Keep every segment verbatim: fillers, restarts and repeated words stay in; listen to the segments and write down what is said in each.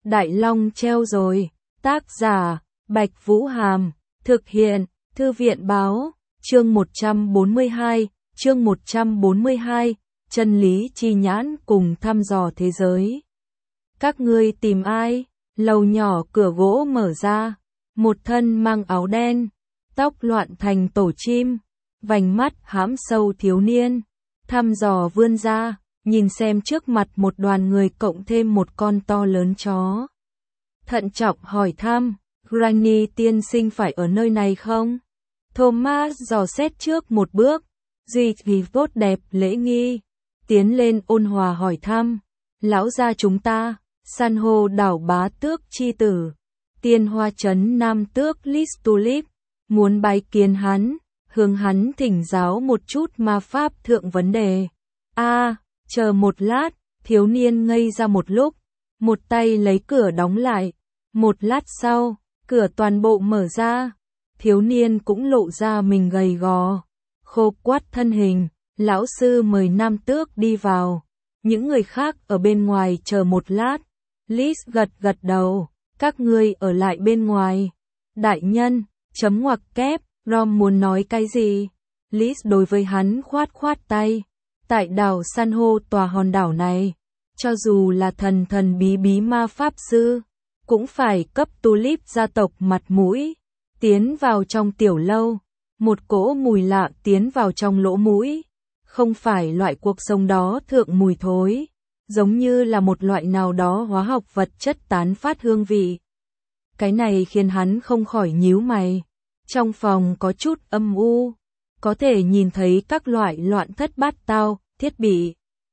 Đại Long treo rồi. Tác giả, Bạch Vũ Hàm. Thực hiện, Thư viện Báo. Chương một trăm bốn mươi hai, chương một trăm bốn mươi hai, chân lý chi nhãn cùng thăm dò thế giới. Các ngươi tìm ai? Lầu nhỏ cửa gỗ mở ra. Một thân mang áo đen, tóc loạn thành tổ chim, vành mắt hãm sâu thiếu niên, thăm dò vươn ra, nhìn xem trước mặt một đoàn người cộng thêm một con to lớn chó. Thận trọng hỏi thăm, Granny tiên sinh phải ở nơi này không? Thomas dò xét trước một bước, duy trì tốt đẹp lễ nghi, tiến lên ôn hòa hỏi thăm, lão gia chúng ta, san hô đảo bá tước chi tử, tiên hoa trấn nam tước Lis Tulip, muốn bái kiến hắn, hướng hắn thỉnh giáo một chút ma pháp thượng vấn đề. A, à, chờ một lát, thiếu niên ngây ra một lúc, một tay lấy cửa đóng lại, một lát sau, cửa toàn bộ mở ra, thiếu niên cũng lộ ra mình gầy gò, khô quắt thân hình, lão sư mời nam tước đi vào, những người khác ở bên ngoài chờ một lát, Lis gật gật đầu, các ngươi ở lại bên ngoài. Đại nhân, chấm ngoặc kép, Rom muốn nói cái gì? Lis đối với hắn khoát khoát tay, tại đảo san hô tòa hòn đảo này, cho dù là thần thần bí bí ma pháp sư, cũng phải cấp Tulip gia tộc mặt mũi. Tiến vào trong tiểu lâu, một cỗ mùi lạ tiến vào trong lỗ mũi, không phải loại cuộc sống đó thượng mùi thối, giống như là một loại nào đó hóa học vật chất tán phát hương vị. Cái này khiến hắn không khỏi nhíu mày. Trong phòng có chút âm u, có thể nhìn thấy các loại loạn thất bát tao, thiết bị.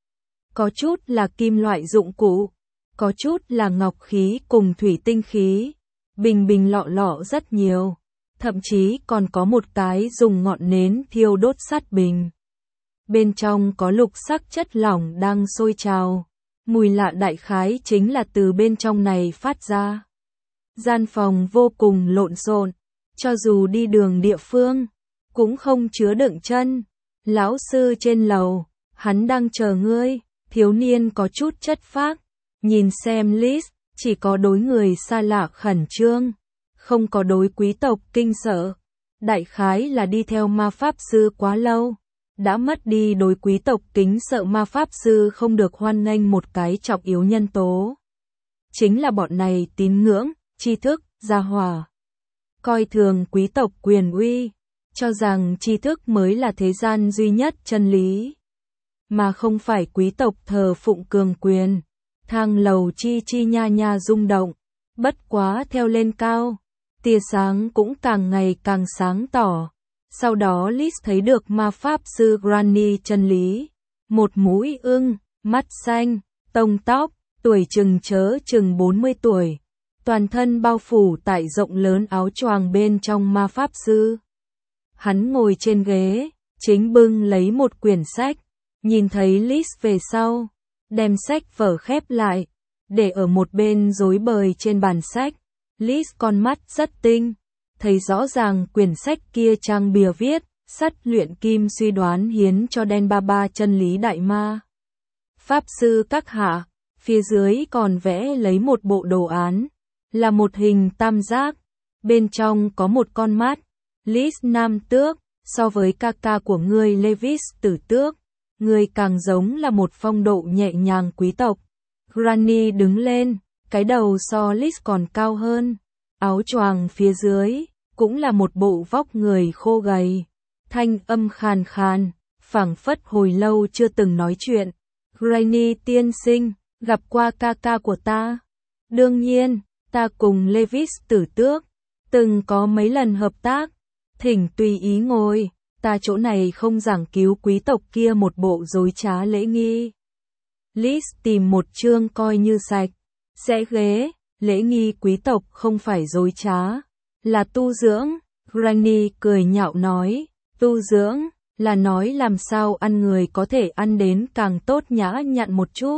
Có chút là kim loại dụng cụ, có chút là ngọc khí cùng thủy tinh khí, bình bình lọ lọ rất nhiều, thậm chí còn có một cái dùng ngọn nến thiêu đốt sắt bình. Bên trong có lục sắc chất lỏng đang sôi trào, mùi lạ đại khái chính là từ bên trong này phát ra. Gian phòng vô cùng lộn xộn, cho dù đi đường địa phương, cũng không chứa đựng chân. Lão sư trên lầu, hắn đang chờ ngươi. Thiếu niên có chút chất phác, nhìn xem Lis, chỉ có đối người xa lạ khẩn trương, không có đối quý tộc kinh sợ. Đại khái là đi theo ma pháp sư quá lâu, đã mất đi đối quý tộc kính sợ. Ma pháp sư không được hoan nghênh một cái trọng yếu nhân tố, chính là bọn này tín ngưỡng, tri thức, gia hỏa, coi thường quý tộc quyền uy, cho rằng tri thức mới là thế gian duy nhất chân lý, mà không phải quý tộc thờ phụng cường quyền. Thang lầu chi chi nha nha rung động, bất quá theo lên cao, tia sáng cũng càng ngày càng sáng tỏ. Sau đó Lis thấy được ma pháp sư Granny chân lý, một mũi ưng, mắt xanh, tông tóc, tuổi chừng chớ chừng bốn mươi tuổi, toàn thân bao phủ tại rộng lớn áo choàng bên trong ma pháp sư. Hắn ngồi trên ghế, chính bưng lấy một quyển sách, nhìn thấy Lis về sau, đem sách vở khép lại, để ở một bên rối bời trên bàn sách. Lis con mắt rất tinh, thấy rõ ràng quyển sách kia trang bìa viết, sắt luyện kim suy đoán hiến cho đen ba ba chân lý đại ma pháp sư các hạ, phía dưới còn vẽ lấy một bộ đồ án, là một hình tam giác, bên trong có một con mắt. Lis nam tước, so với ca ca của ngươi Levis tử tước, ngươi càng giống là một phong độ nhẹ nhàng quý tộc. Granny đứng lên, cái đầu so Lis còn cao hơn, áo choàng phía dưới cũng là một bộ vóc người khô gầy, thanh âm khàn khàn, phảng phất hồi lâu chưa từng nói chuyện. Granny tiên sinh, gặp qua ca ca của ta. Đương nhiên, ta cùng Levis tử tước từng có mấy lần hợp tác, thỉnh tùy ý ngồi, ta chỗ này không giảng cứu quý tộc kia một bộ dối trá lễ nghi. Lis tìm một chương coi như sạch, sẽ ghế, lễ nghi quý tộc không phải dối trá, là tu dưỡng. Granny cười nhạo nói, tu dưỡng, là nói làm sao ăn người có thể ăn đến càng tốt nhã nhặn một chút.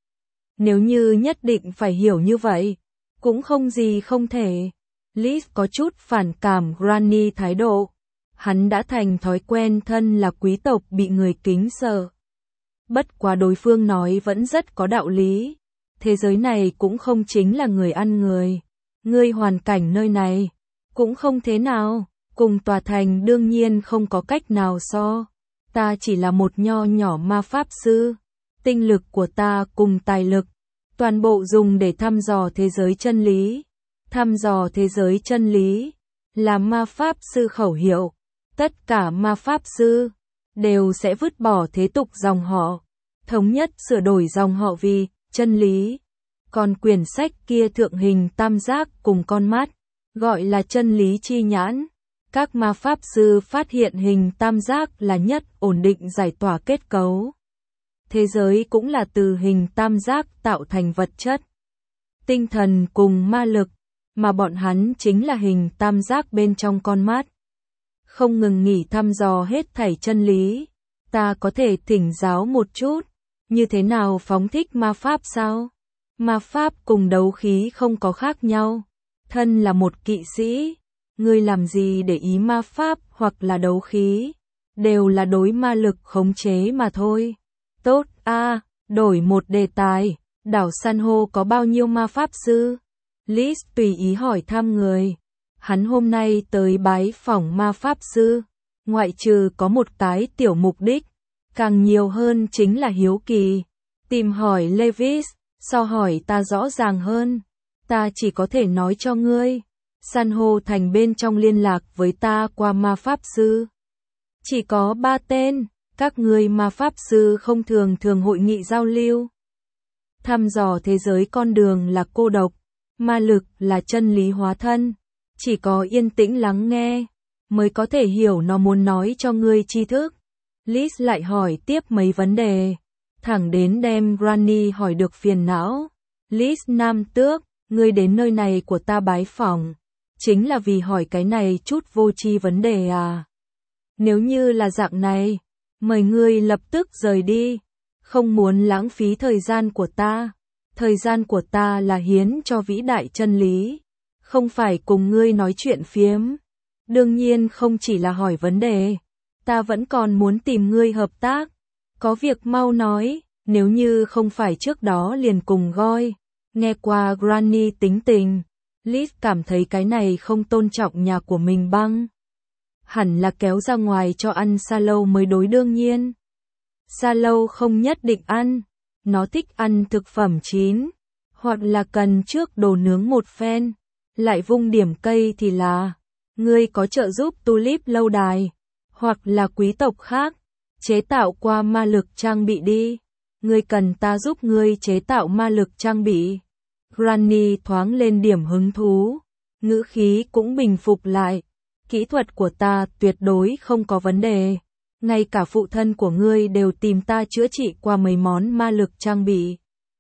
Nếu như nhất định phải hiểu như vậy, cũng không gì không thể. Lis có chút phản cảm Granny thái độ. Hắn đã thành thói quen thân là quý tộc bị người kính sợ. Bất quá đối phương nói vẫn rất có đạo lý. Thế giới này cũng không chính là người ăn người. Ngươi hoàn cảnh nơi này cũng không thế nào, cùng tòa thành đương nhiên không có cách nào so. Ta chỉ là một nho nhỏ ma pháp sư. Tinh lực của ta cùng tài lực, toàn bộ dùng để thăm dò thế giới chân lý. Thăm dò thế giới chân lý là ma pháp sư khẩu hiệu. Tất cả ma pháp sư đều sẽ vứt bỏ thế tục dòng họ, thống nhất sửa đổi dòng họ vì chân lý. Còn quyển sách kia thượng hình tam giác cùng con mắt, gọi là chân lý chi nhãn. Các ma pháp sư phát hiện hình tam giác là nhất ổn định giải tỏa kết cấu. Thế giới cũng là từ hình tam giác tạo thành vật chất, tinh thần cùng ma lực, mà bọn hắn chính là hình tam giác bên trong con mắt. Không ngừng nghỉ thăm dò hết thảy chân lý. Ta có thể thỉnh giáo một chút, như thế nào phóng thích ma pháp sao? Ma pháp cùng đấu khí không có khác nhau. Thân là một kỵ sĩ, ngươi làm gì để ý ma pháp hoặc là đấu khí, đều là đối ma lực khống chế mà thôi. Tốt a, à, đổi một đề tài, đảo san hô có bao nhiêu ma pháp sư? Liz tùy ý hỏi thăm người. Hắn hôm nay tới bái phỏng ma pháp sư, ngoại trừ có một cái tiểu mục đích, càng nhiều hơn chính là hiếu kỳ. Tìm hỏi Levis, so hỏi ta rõ ràng hơn. Ta chỉ có thể nói cho ngươi, san hô thành bên trong liên lạc với ta qua ma pháp sư. Chỉ có ba tên, các ngươi ma pháp sư không thường thường hội nghị giao lưu. Thăm dò thế giới con đường là cô độc, ma lực là chân lý hóa thân. Chỉ có yên tĩnh lắng nghe, mới có thể hiểu nó muốn nói cho ngươi tri thức. Liz lại hỏi tiếp mấy vấn đề, thẳng đến đem Granny hỏi được phiền não. Liz nam tước, ngươi đến nơi này của ta bái phỏng, chính là vì hỏi cái này chút vô tri vấn đề à? Nếu như là dạng này, mời ngươi lập tức rời đi, không muốn lãng phí thời gian của ta. Thời gian của ta là hiến cho vĩ đại chân lý, không phải cùng ngươi nói chuyện phiếm. Đương nhiên không chỉ là hỏi vấn đề, ta vẫn còn muốn tìm ngươi hợp tác. Có việc mau nói, nếu như không phải trước đó liền cùng goi. Nghe qua Granny tính tình, Liz cảm thấy cái này không tôn trọng nhà của mình băng. Hẳn là kéo ra ngoài cho ăn sa lâu mới đối đương nhiên. Sa lâu không nhất định ăn, nó thích ăn thực phẩm chín, hoặc là cần trước đồ nướng một phen, lại vung điểm cây thì là. Ngươi có trợ giúp Tulip lâu đài, hoặc là quý tộc khác, chế tạo qua ma lực trang bị đi. Ngươi cần ta giúp ngươi chế tạo ma lực trang bị. Granny thoáng lên điểm hứng thú, ngữ khí cũng bình phục lại. Kỹ thuật của ta tuyệt đối không có vấn đề. Ngay cả phụ thân của ngươi đều tìm ta chữa trị qua mấy món ma lực trang bị.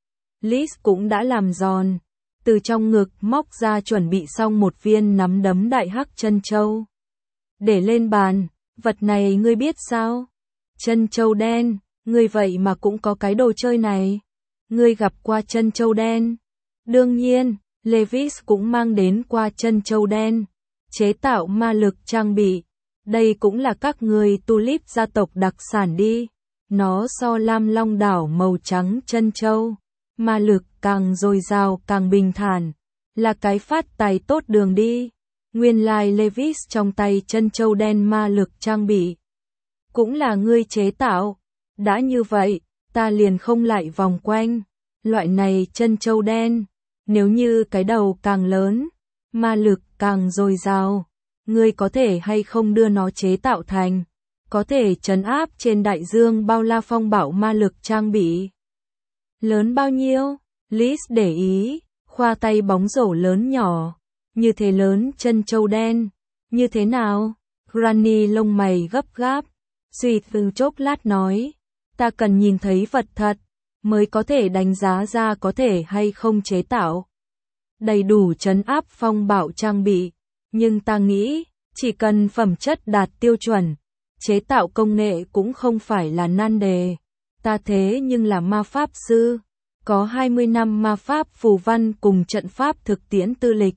Liz cũng đã làm giòn, từ trong ngực móc ra chuẩn bị xong một viên nắm đấm đại hắc chân châu. Để lên bàn, vật này ngươi biết sao? Chân châu đen, ngươi vậy mà cũng có cái đồ chơi này. Ngươi gặp qua chân châu đen? Đương nhiên, Levis cũng mang đến qua chân châu đen, chế tạo ma lực trang bị. Đây cũng là các ngươi Tulip gia tộc đặc sản đi. Nó so lam long đảo màu trắng chân châu, ma lực càng dồi dào càng bình thản, là cái phát tài tốt đường đi. Nguyên lai Levis trong tay chân châu đen ma lực trang bị, cũng là ngươi chế tạo. Đã như vậy, ta liền không lại vòng quanh. Loại này chân châu đen, nếu như cái đầu càng lớn, ma lực càng dồi dào, ngươi có thể hay không đưa nó chế tạo thành, có thể trấn áp trên đại dương bao la phong bạo ma lực trang bị. Lớn bao nhiêu? Liz để ý, khoa tay bóng rổ lớn nhỏ, như thế lớn chân châu đen, như thế nào? Granny lông mày gấp gáp, suy tư chốc lát nói, ta cần nhìn thấy vật thật, mới có thể đánh giá ra có thể hay không chế tạo đầy đủ trấn áp phong bạo trang bị, nhưng ta nghĩ, chỉ cần phẩm chất đạt tiêu chuẩn, chế tạo công nghệ cũng không phải là nan đề. Ta thế nhưng là ma pháp sư, có hai mươi năm ma pháp phù văn cùng trận pháp thực tiễn tư lịch.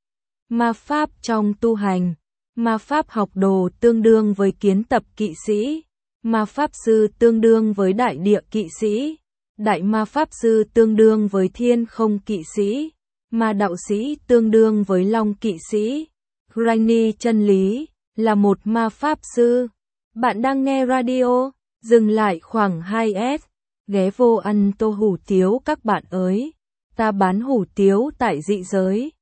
Ma pháp trong tu hành, ma pháp học đồ tương đương với kiến tập kỵ sĩ, ma pháp sư tương đương với đại địa kỵ sĩ, Đại ma pháp sư tương đương với thiên không kỵ sĩ, ma đạo sĩ tương đương với long kỵ sĩ. Granny chân lý là một ma pháp sư. Bạn đang nghe radio, dừng lại khoảng hai s, ghé vô ăn tô hủ tiếu các bạn ơi. Ta bán hủ tiếu tại dị giới.